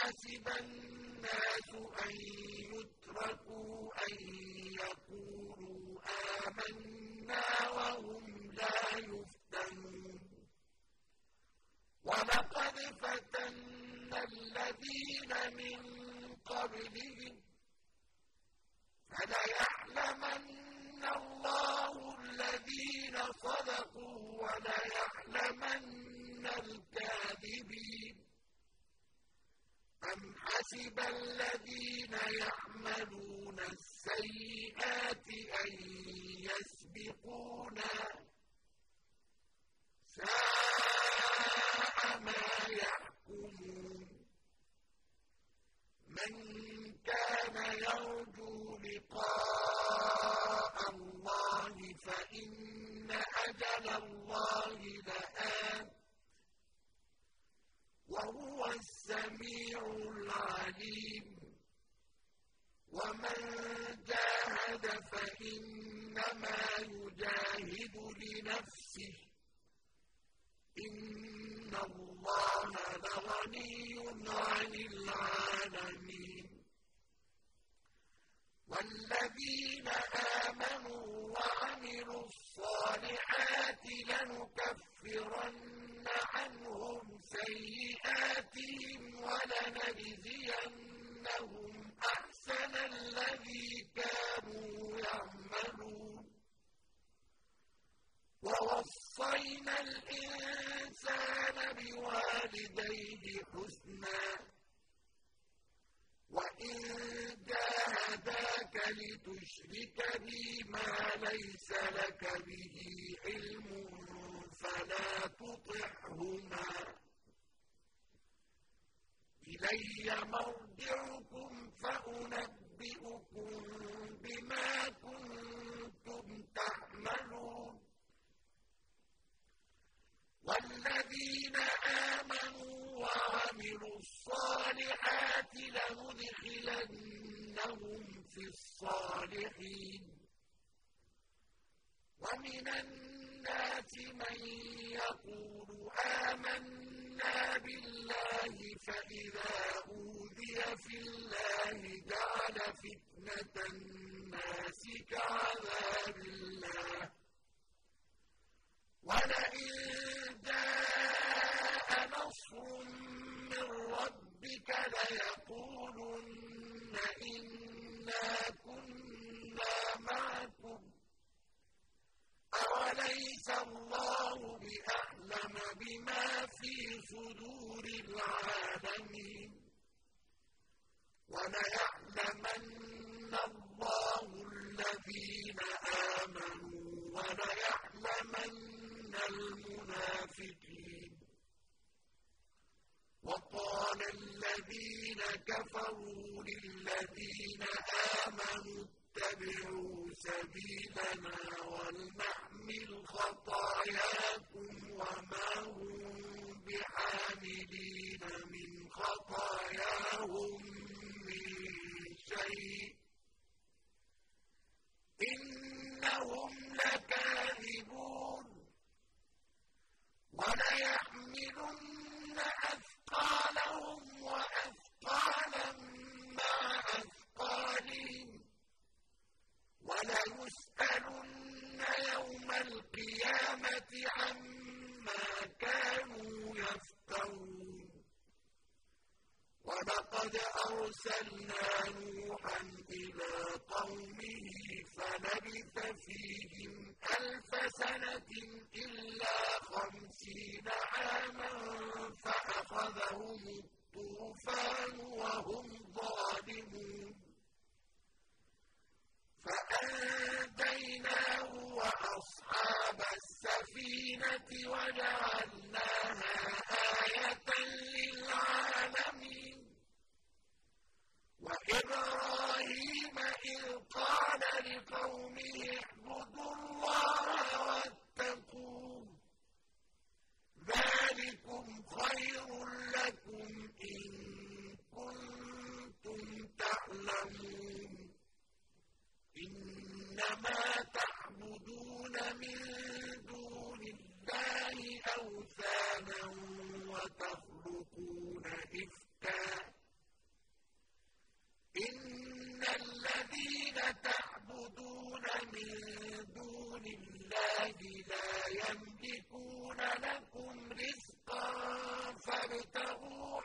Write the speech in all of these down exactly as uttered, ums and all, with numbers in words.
حسب الناس أن يتركوا أن يقولوا آمنا وهم لا يفتنون ولقد فتنا الذين من قبلهم فليعلمن الله الذين صدقوا وليعلمن الكاذبين أم حسب الذين يعملون السيئات أن يسبقونا ساء ما يحكمون من كان يرجو لقاء الله فإن أجل الله لآت وهو السميع العليم ومن جاهد فإنما يجاهد لنفسه إن الله لغني عن العالمين والذين آمنوا وعملوا الصالحات لنكفرن عنهم سيئاتهم ولنجزينهم أحسن الذي كانوا يعملون ووصينا الإنسان بوالديه حسنا وإن جاهداك لتشرك بي ما ليس لك به علم فلا تطعهما إلي مرجعكم فأنبئكم بما كنتم تعملون والذين آمنوا وعملوا الصالحات لندخلنهم في الصالحين ومن الناس من يقول آمنا بالله فإذا أوذي في الله جعل فتنة الناس كعذاب الله ولئن جاء نصر من ربك ليقولن إنا كنا معكم أوليس الله بأعلم بما في صدور العالمين وليعلمن الله الذين آمنوا وليعلمن المنافقين وقال الذين كفروا للذين آمنوا اتبعوا سبيلنا ولنحمل خطاياكم وما هم بحاملين من خطاياهم من شيء إنهم لكاذبون وليحملن أثقالهم وأثقالا مع أثقالهم وليسألن يوم القيامة عما كانوا يفترون ولقد أرسلنا نوحا إلى قومه فلبث فيهم ألف سنة إلا خمسين عاما فأخذهم الطوفان وهم ظالمون فأنجيناه وأصحاب السفينة وجعلناها آية للعالمين وإبراهيم إذ قال لقومه اعبدوا الله واتقوه ذلكم خير لكم إن كنتم تعلمون إنما تعبدون من دون الله أوثانا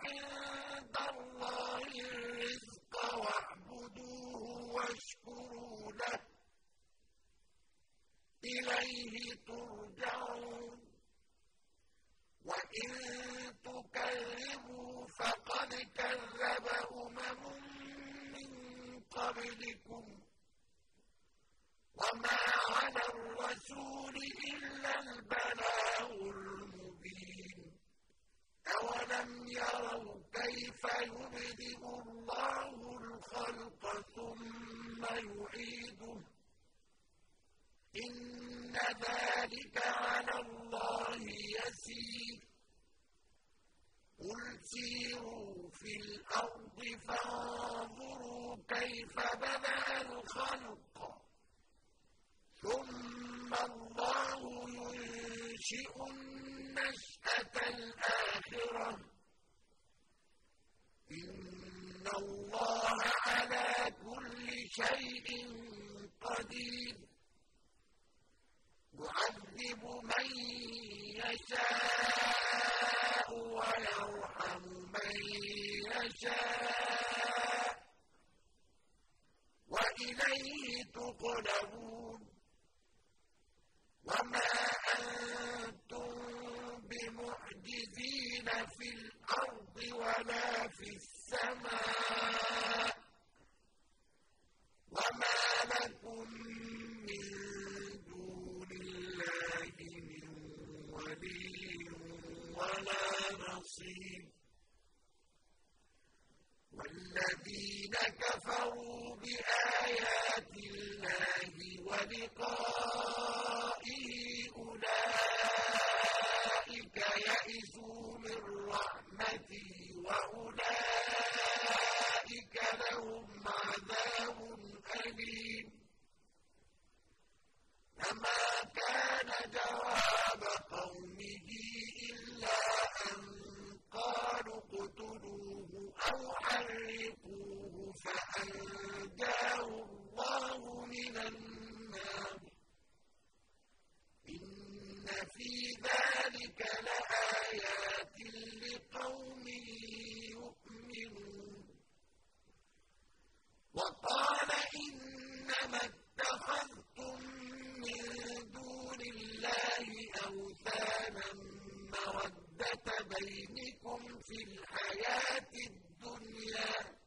عِندَ اللَّهِ الرِّزْقَ وَاعْبُدُوهُ وَاشْكُرُوا لَهُ ۖ إِلَيْهِ تُرْجَعُونَ وَإِن تُكَذِّبُوا فَقَدْ كَذَّبَ أُمَمٌ مِّن قَبْلِكُمْ ۖ وَمَا عَلَى الرَّسُولِ إِلَّا الْبَلَاغُ الْمُبِينُ أَوَلَمْ يَرَوْا كَيْفَ يُبْدِئُ اللَّهُ الْخَلْقَ ثُمَّ يُعِيدُهُ ۚ إِنَّ ذَلِكَ عَلَى اللَّهِ يَسِيرٌ قُلْ سِيرُوا فِي الْأَرْضِ فَانظُرُوا كَيْفَ بَدَأَ الْخَلْقَ ثُمَّ اللَّهُ يُنشِئُ النَّشْأَةَ الْآخِرَةَ ۚ إِنَّ اللَّهَ عَلَىٰ كُلِّ شَيْءٍ قَدِيرٌ يُعَذِّبُ مَن يَشَاءُ وَيَرْحَمُ مَن يَشَاءُ ۖ وَإِلَيْهِ تُقْلَبُونَ وَمَا أَنتُم بِمُعْجِزِينَ فِي الْأَرْضِ وَلَا فِي السَّمَاءِ ۖ وَمَا لَكُم مِّن دُونِ اللَّهِ مِن وَلِيٍّ وَلَا نَصِيرٍ وَالَّذِينَ كَفَرُوا بِآيَاتِ اللَّهِ وَلِقَائِهِ أُولَٰئِكَ يَئِسُوا مِن رَّحْمَتِي وَأُولَٰئِكَ لَهُمْ عَذَابٌ أَلِيمٌ فَمَا كَانَ جَوَابَ قَوْمِهِ إِلَّا أَن قَالُوا اقْتُلُوهُ أَوْ حَرِّقُوهُ فَأَنجَاهُ اللَّهُ مِنَ النَّارِ ۚ إِنَّ فِي ذَٰلِكَ لَآيَاتٍ لِّقَوْمٍ يُؤْمِنُونَ وَقَالَ إِنَّمَا اتَّخَذْتُم مِّن دُونِ اللَّهِ أَوْثَانًا مَّوَدَّةَ بَيْنِكُمْ فِي الْحَيَاةِ الدُّنْيَا ۖ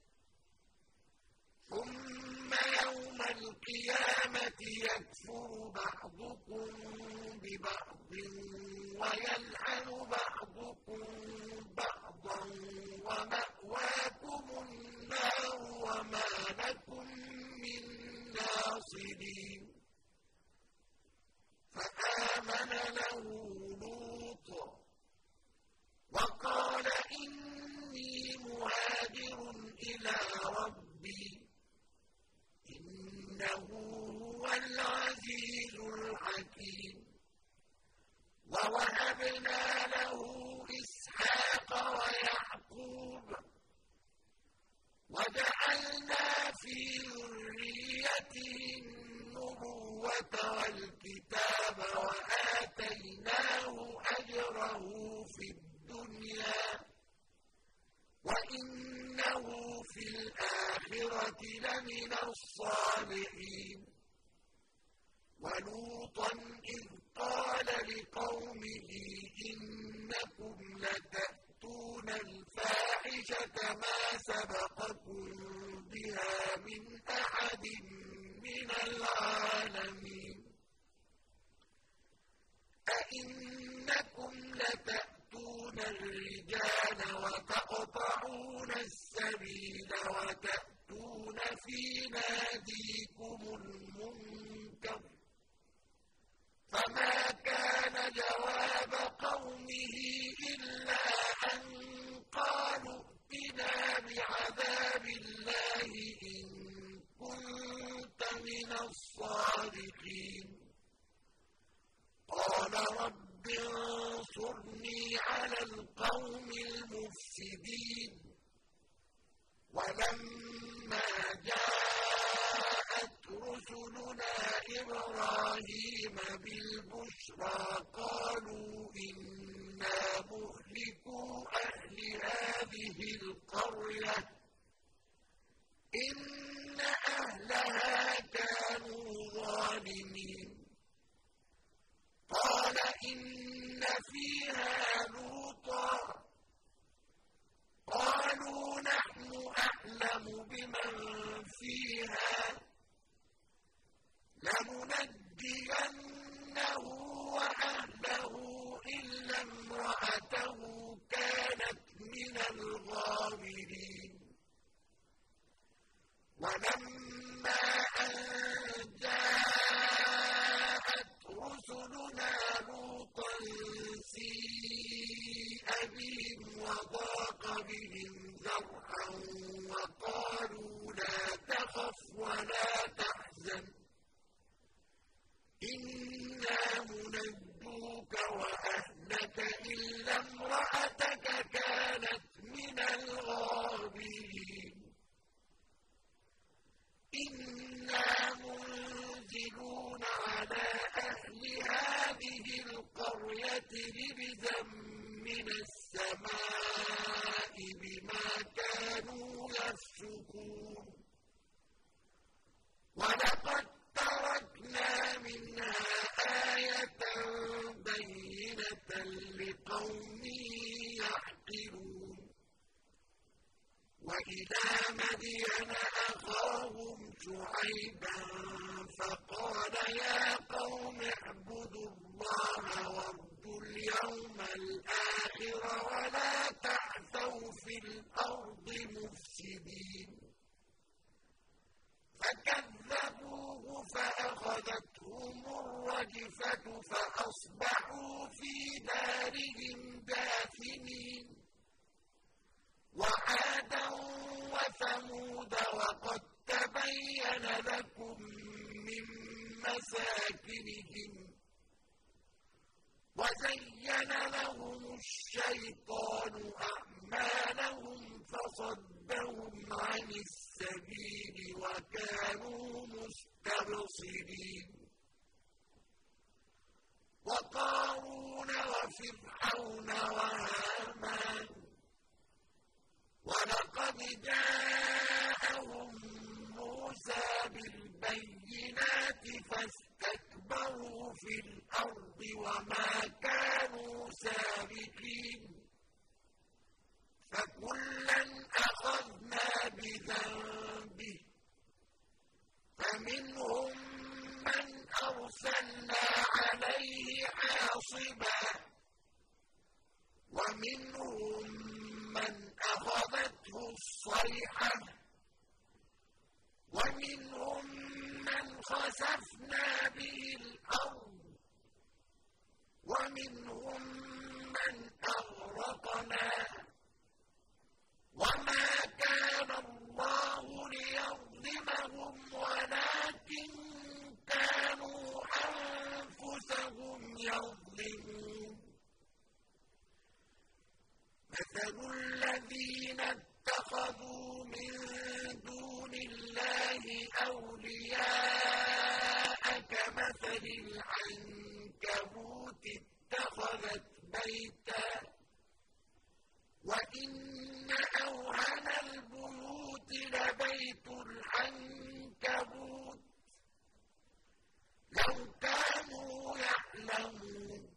ثُمَّ يَوْمَ الْقِيَامَةِ يَكْفُرُ بَعْضُكُم بِبَعْضٍ وَيَلْعَنُ بَعْضُكُم بَعْضًا وَمَأْوَاكُمُ النَّارُ وَمَا لَكُم مِّن نَّاصِرِينَ فَآمَنَ لَهُ لُوطٌ وَقَالَ إِنِّي مُهَاجِرٌ إِلَىٰ رَبِّي إِنَّهُ هُوَ الْعَزِيزُ الْحَكِيمُ وَوَهَبْنَا لَهُ إِسْحَاقَ وَيَعْقُوبَ وَجَعَلْنَا فِي ذُرِّيَّتِهِ النُّبُوَّةَ وَالْكِتَابَ وَآتَيْنَاهُ أَجْرَهُ فِي الدُّنْيَا ۖ وَإِنَّهُ فِي الْآخِرَةِ لَمِنَ الصَّالِحِينَ وَلُوطًا إِذْ قَالَ لِقَوْمِهِ إِنَّكُمْ لَتَأْتُونَ الْفَاحِشَةَ مَا سَبَقَكُم بِهَا مِنْ أَحَدٍ مِّنَ الْعَالَمِينَ أَئِنَّكُمْ لَتَأْتُونَ الرِّجَالَ وَتَقْطَعُونَ السَّبِيلَ وَتَأْتُونَ فِي نَادِيكُمُ الْمُنكَرَ ۖ فَمَا كَانَ جَوَابَ قَوْمِهِ إِلَّا أَن قَالُوا ائْتِنَا بِعَذَابِ اللَّهِ إِن كُنتَ مِنَ الصَّادِقِينَ قَالَ رَبِّ انصُرْنِي عَلَى الْقَوْمِ الْمُفْسِدِينَ وَلَمَّا جَاءَتْ رُسُلُنَا إِبْرَاهِيمَ بِالْبُشْرَىٰ قَالُوا إِنَّا مُهْلِكُو أَهْلِ هَٰذِهِ هذه القرية إن أهلها كانوا ظالمين قال إن فيها لوطا قالوا نحن أعلم بمن فيها لننجينه وأهله إلا امرأته كانت من الغابرين ولما أن جاءت رسلنا لوطا سيء بهم وضاق بهم ذرعا وقالوا لا تخف ولا تحزن إنا منجوك وأهلك إلا امرأتك كانت من الغابرين إنا منزلون على أهل هذه القرية رجزا من السماء بما كانوا يفسقون ولقد تركنا منها آية بينة لقوم يعقلون وإلى مدين أخاهم شعيبا فقال يا قوم اعبدوا الله وارجوا اليوم الآخر ولا تعثوا في الأرض مفسدين فكذبوه فأخذتهم الرجفة فأصبحوا في دارهم جاثمين وعادا وثمود وقد تبين لكم من مساكنهم وزين لهم الشيطان أعمالهم فصدهم عن السبيل وكانوا مستبصرين وقارون وفرعون وهامان ولقد جاءهم موسى بالبينات فاستكبروا في الأرض وما كانوا سابقين فكلا أخذنا بذنبه فمنهم من أرسلنا عليه حاصبا ومنهم من أخذته الصيحة ومنهم من خسفنا به الأرض ومنهم من أغرقنا وما كان الله ليظلمهم ولكن كانوا أنفسهم يظلمون مثل الذين اتخذوا من دون الله أولياء كمثل العنكبوت اتخذت بيتا وإن أوهن البيوت لبيت العنكبوت لو كانوا يعلمون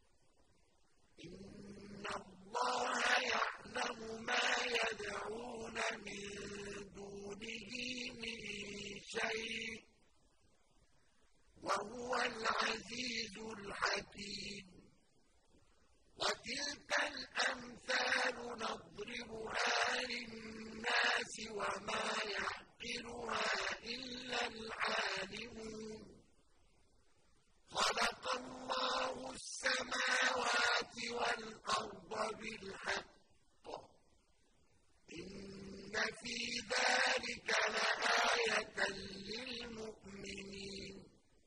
إن الله يعلم ما يدعون من دونه من شيء وهو العزيز الحكيم وتلك الأمثال نضربها للناس وما يعقلها إلا العالمون خلق الله السماوات والأرض بالحق إن في ذلك لآية للمؤمنين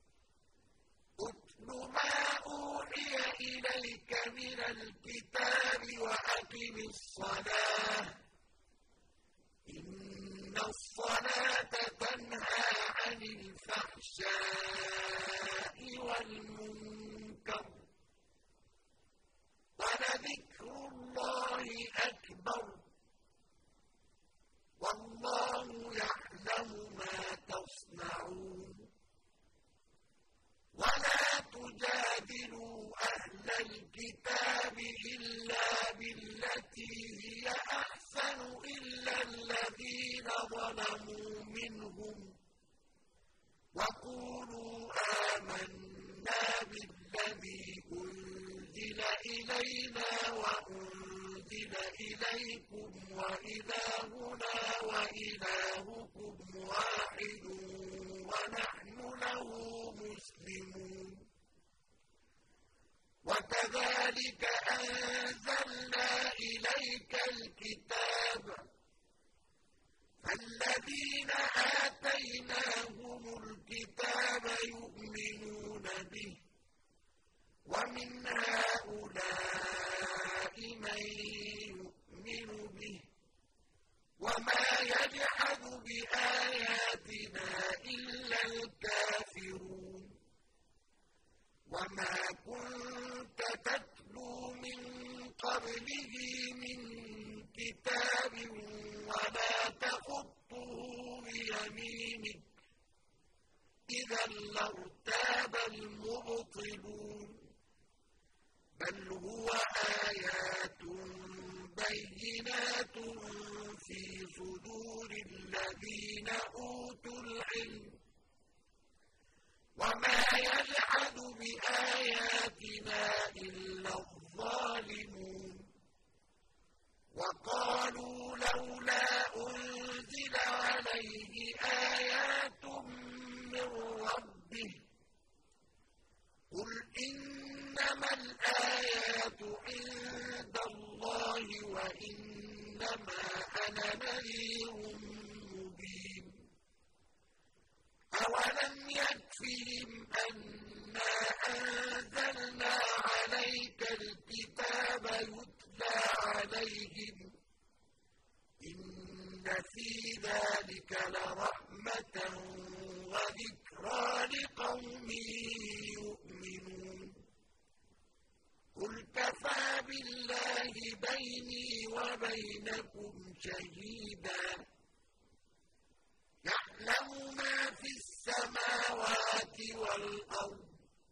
اتل ما أوحي إليك من الكتاب وأقم الصلاة إن الصلاة تنهى عن الفحشاء والمنكر ولذكر الله أكبر الذين ظلموا منهم وقولوا آمنا بالذي أنزل إلينا وأنزل إليكم وإلهنا وإلهكم واحد ونحن له مسلمون وكذلك أنزلنا إليك الكتاب فالذين آتيناهم الكتاب يؤمنون به ومن هؤلاء من يؤمن به وما يجحد بآياتنا إلا الكافرون وما كنت تتلو من قبله من كتاب ولا تخطه بيمينك إذا لارتاب المبطلون بل هو آيات بينات في صدور الذين أوتوا العلم وما يجحد بآياتنا إلا الظالمون وقالوا لولا أنزل عليه آيات من ربه قل إنما الآيات عند الله وإنما أنا نذير مبين أولم يكفهم أنا أنزلنا عليك الكتاب يتلى عليهم إن في ذلك لرحمة وذكرى لقوم يؤمنون قل كفى بالله بيني وبينكم شهيدا يعلم ما في السماوات والأرض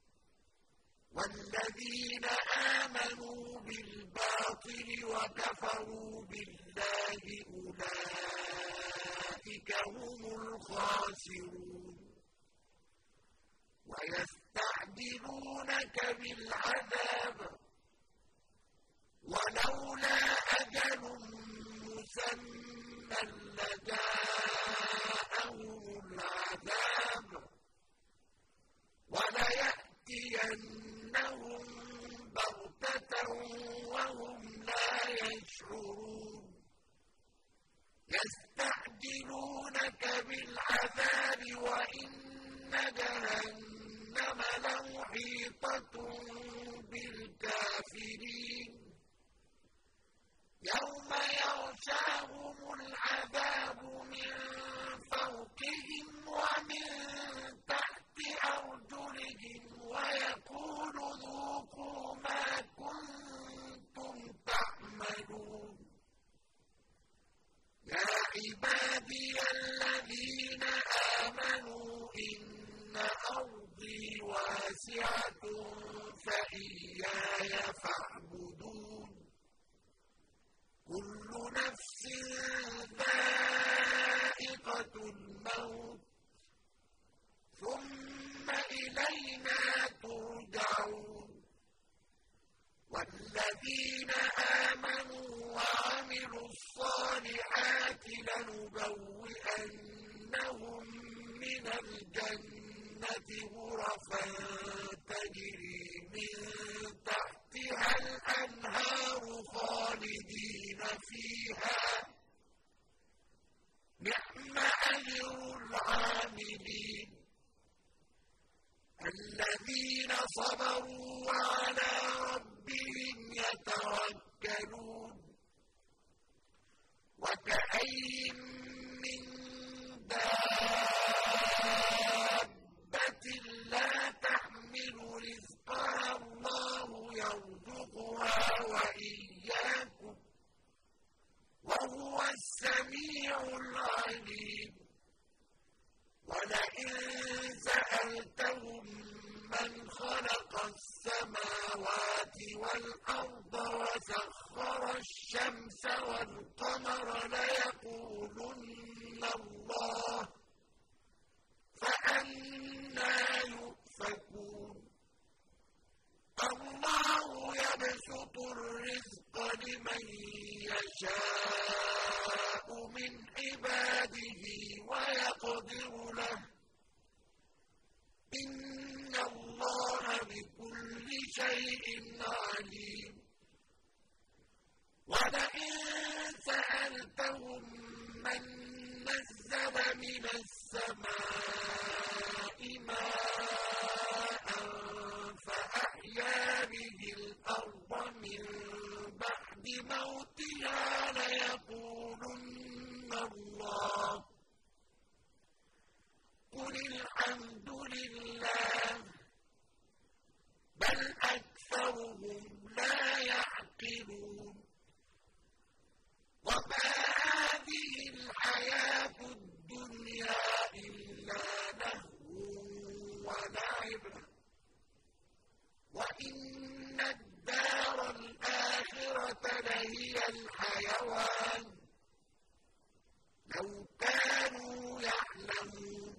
والذين آمنوا بالباطل وكفروا بالله أولئك هم الخاسرون ويستعجلونك بالعذاب ولولا أجل مسمى لجاءهم العذاب وليأتينهم بغتة وهم لا يشعرون يستعجلونك بالعذاب وإن جهنم لمحيطة بالكافرين يوم يغشاهم العذاب من فوقهم ومن تحت أرجلهم ويقول ذوقوا ما كنتم تعملون يا عبادي الذين آمنوا إن أرضي واسعة فإياي فاعبدون كل نفس ذائقة الموت ثم إلينا ترجعون والذين آمنوا وعملوا الصالحات لنبوئنهم من الجنة غرفا تجري من تحتها الأنهار خالدين فيها نعم أجر العاملين الذين صبروا وعلى ربهم يتوكلون وكأين من دابة لا تحمل رزقها الله يرزقها وإياكم وهو السميع العليم ولئن سألتهم من خلق السماوات والأرض وسخر الشمس والقمر ليقولن بيده ويقدر له إن الله بكل شيء عليم ولئن سألتهم من نزل من السماء ماء فأحيا به الأرض من بعد موتها ليقولن الله قل الحمد لله بل أكثرهم لا يعقلون وما هذه الحياة الدنيا إلا لهو ولعب وإن الدار الآخرة لهي الحيوان لو كانوا يعلمون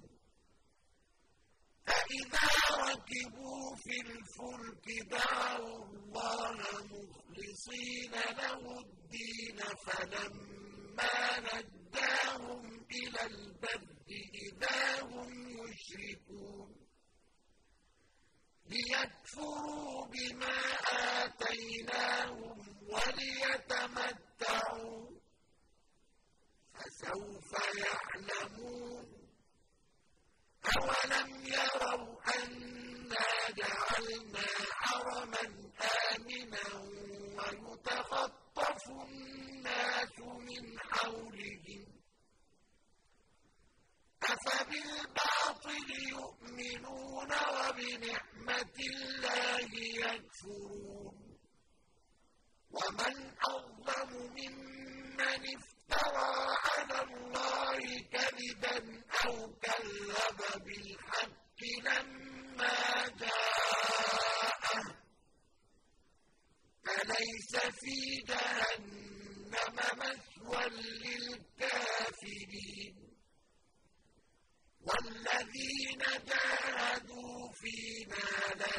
فإذا ركبوا في الفلك دعوا الله مخلصين له الدين فلما نجاهم إلى البر إذا هم يشركون ليكفروا بما آتيناهم وليتمتعوا فسوف يعلمون أولم يروا أنا جعلنا حرما آمنا ويتخطف الناس من حولهم أفبالباطل يؤمنون وبنعمة الله يكفرون ومن أظلم ممن افترى على الله كذبا أو كذب بالحق لما جاءه أليس في جهنم مثوى للكافرين والذين جاهدوا فينا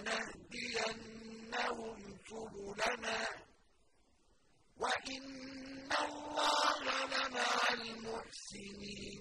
لنهدينهم سبلنا وإن الله لمع المحسنين